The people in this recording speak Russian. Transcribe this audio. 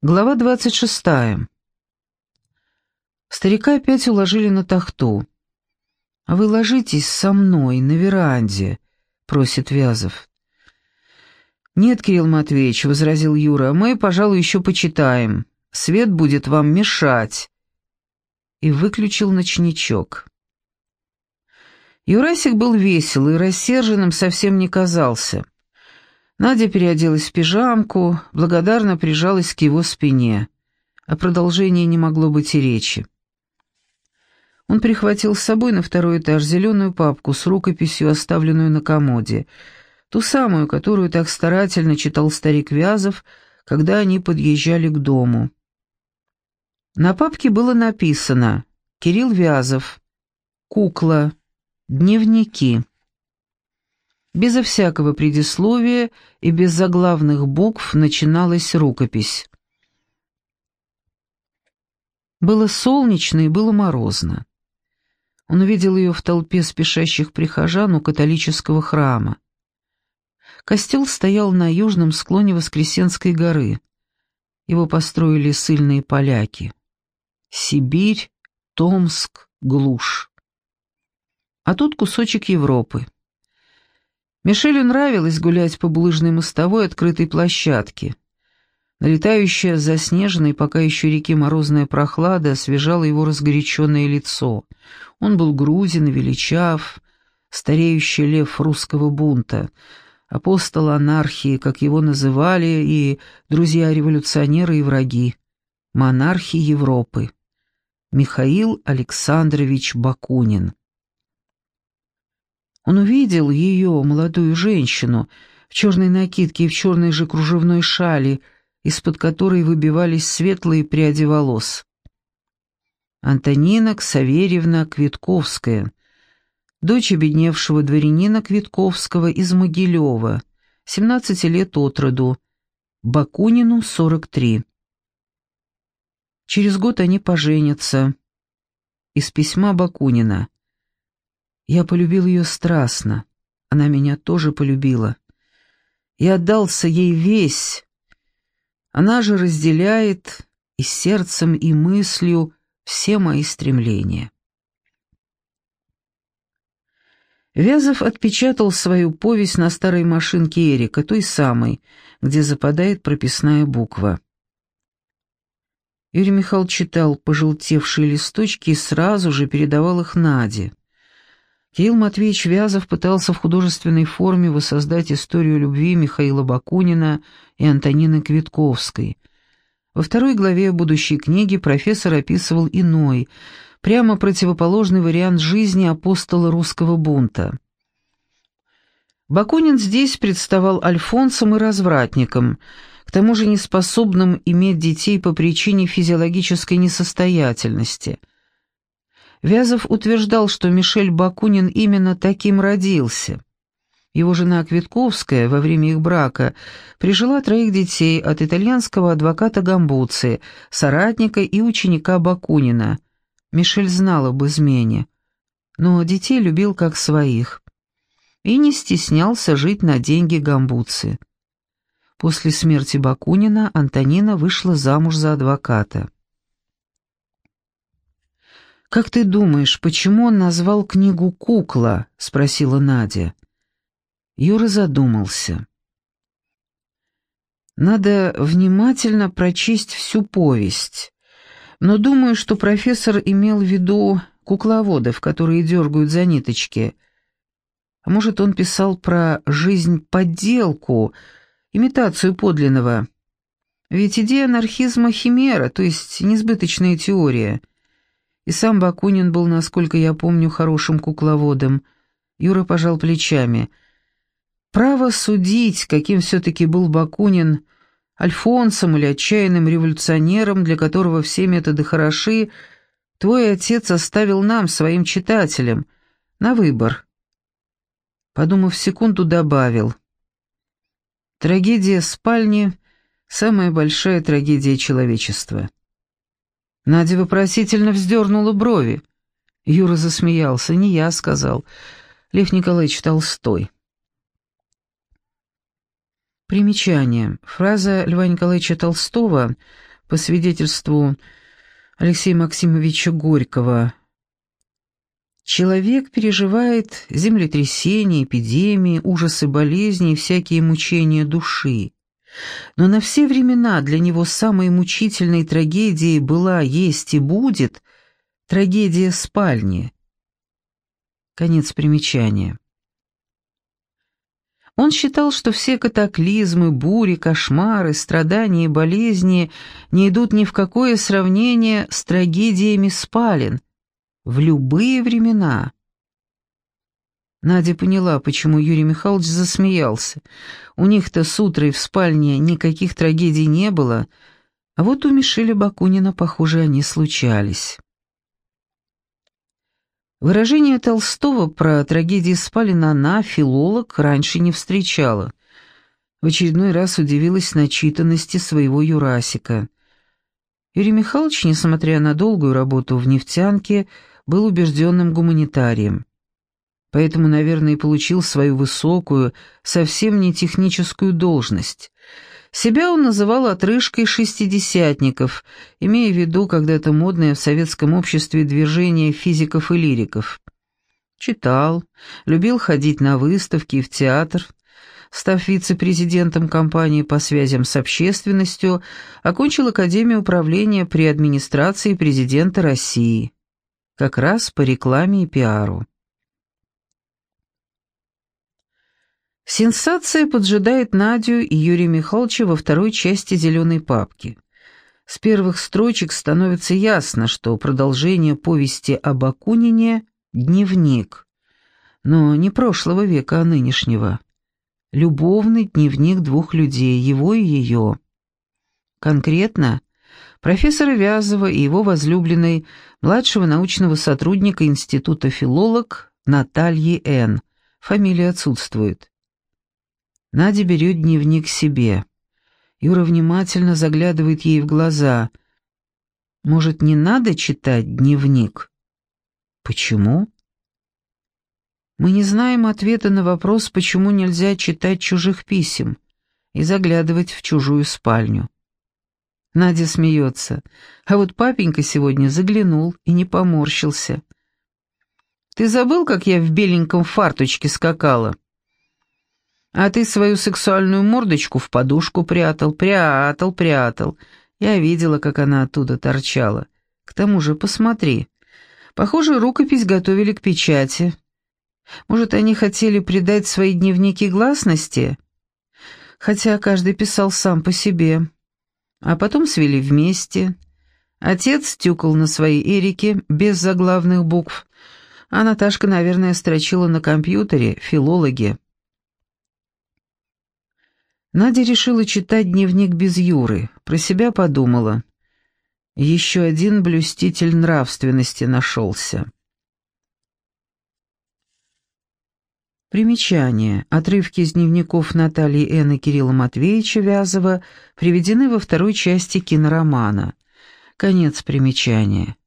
Глава 26. Старика опять уложили на тахту. «А вы ложитесь со мной на веранде», — просит Вязов. «Нет, Кирилл Матвеевич», — возразил Юра, — «мы, пожалуй, еще почитаем. Свет будет вам мешать». И выключил ночничок. Юрасик был весел и рассерженным совсем не казался. Надя переоделась в пижамку, благодарно прижалась к его спине. О продолжении не могло быть и речи. Он прихватил с собой на второй этаж зеленую папку с рукописью, оставленную на комоде, ту самую, которую так старательно читал старик Вязов, когда они подъезжали к дому. На папке было написано «Кирилл Вязов. Кукла. Дневники». Безо всякого предисловия и без заглавных букв начиналась рукопись. Было солнечно и было морозно. Он увидел ее в толпе спешащих прихожан у католического храма. Костел стоял на южном склоне Воскресенской горы. Его построили ссыльные поляки. Сибирь, Томск, глушь. А тут кусочек Европы. Мишелю нравилось гулять по булыжной мостовой открытой площадке. Налетающая с заснеженной пока еще реки морозная прохлада освежала его разгоряченное лицо. Он был грузин и величав, стареющий лев русского бунта, апостол анархии, как его называли, и друзья-революционеры и враги, монархи Европы. Михаил Александрович Бакунин. Он увидел ее, молодую женщину, в черной накидке и в черной же кружевной шали, из-под которой выбивались светлые пряди волос. Антонина Ксаверьевна Квитковская, дочь обедневшего дворянина Квитковского из Могилева, 17 лет от роду, Бакунину 43. Через год они поженятся. Из письма Бакунина. Я полюбил ее страстно, она меня тоже полюбила. Я отдался ей весь. Она же разделяет и сердцем, и мыслью все мои стремления. Вязов отпечатал свою повесть на старой машинке Эрика, той самой, где западает прописная буква. Юрий Михайлович читал пожелтевшие листочки и сразу же передавал их Наде. Кирилл Матвеевич Вязов пытался в художественной форме воссоздать историю любви Михаила Бакунина и Антонины Квитковской. Во второй главе будущей книги профессор описывал иной, прямо противоположный вариант жизни апостола русского бунта. Бакунин здесь представал альфонсом и развратником, к тому же неспособным иметь детей по причине физиологической несостоятельности. Вязов утверждал, что Мишель Бакунин именно таким родился. Его жена Квитковская во время их брака прижила 3 детей от итальянского адвоката Гамбуци, соратника и ученика Бакунина. Мишель знал об измене, но детей любил как своих и не стеснялся жить на деньги Гамбуци. После смерти Бакунина Антонина вышла замуж за адвоката. «Как ты думаешь, почему он назвал книгу «Кукла»?» — спросила Надя. Юра задумался. «Надо внимательно прочесть всю повесть, но думаю, что профессор имел в виду кукловодов, которые дергают за ниточки. А может, он писал про жизнь-подделку, имитацию подлинного. Ведь идея анархизма — химера, то есть несбыточная теория. И сам Бакунин был, насколько я помню, хорошим кукловодом». Юра пожал плечами. «Право судить, каким все-таки был Бакунин, альфонсом или отчаянным революционером, для которого все методы хороши, твой отец оставил нам, своим читателям, на выбор». Подумав секунду, добавил: «Трагедия спальни — самая большая трагедия человечества». Надя вопросительно вздернула брови. Юра засмеялся. «Не я сказал. Лев Николаевич Толстой». Примечание. Фраза Льва Николаевича Толстого По свидетельству Алексея Максимовича Горького, человек переживает землетрясения, эпидемии, ужасы болезни и всякие мучения души. Но на все времена для него самой мучительной трагедией была, есть и будет трагедия спальни. Конец примечания. Он считал, что все катаклизмы, бури, кошмары, страдания и болезни не идут ни в какое сравнение с трагедиями спален в любые времена. Надя поняла, почему Юрий Михайлович засмеялся. У них-то с утрой в спальне никаких трагедий не было, а вот у Мишеля Бакунина, похоже, они случались. Выражение Толстого про трагедии спален она, филолог, раньше не встречала. В очередной раз удивилась начитанности своего Юрасика. Юрий Михайлович, несмотря на долгую работу в нефтянке, был убежденным гуманитарием. Поэтому, наверное, и получил свою высокую, совсем не техническую должность. Себя он называл отрыжкой шестидесятников, имея в виду когда-то модное в советском обществе движение физиков и лириков. Читал, любил ходить на выставки и в театр. Став вице-президентом компании по связям с общественностью, окончил Академию управления при администрации президента России. Как раз по рекламе и пиару. Сенсация поджидает Надю и Юрия Михайловича во второй части «Зеленой папки». С первых строчек становится ясно, что продолжение повести об Бакунине — дневник, но не прошлого века, а нынешнего. Любовный дневник двух людей, его и ее. Конкретно профессора Вязова и его возлюбленной, младшего научного сотрудника Института филолог Натальи Н. Фамилия отсутствует. Надя берет дневник себе. Юра внимательно заглядывает ей в глаза. Может, не надо читать дневник? Почему? Мы не знаем ответа на вопрос, почему нельзя читать чужих писем и заглядывать в чужую спальню. Надя смеется. А вот папенька сегодня заглянул и не поморщился. «Ты забыл, как я в беленьком фарточке скакала? А ты свою сексуальную мордочку в подушку прятал. Я видела, как она оттуда торчала. К тому же, посмотри. Похоже, рукопись готовили к печати. Может, они хотели придать свои дневники гласности? Хотя каждый писал сам по себе. А потом свели вместе. Отец тюкал на своей Эрике без заглавных букв, а Наташка, наверное, строчила на компьютере, филологи. Надя решила читать дневник без Юры, про себя подумала. Еще один блюститель нравственности нашелся. Примечание. Отрывки из дневников Натальи Н. и Кирилла Матвеевича Вязова приведены во второй части киноромана. Конец примечания.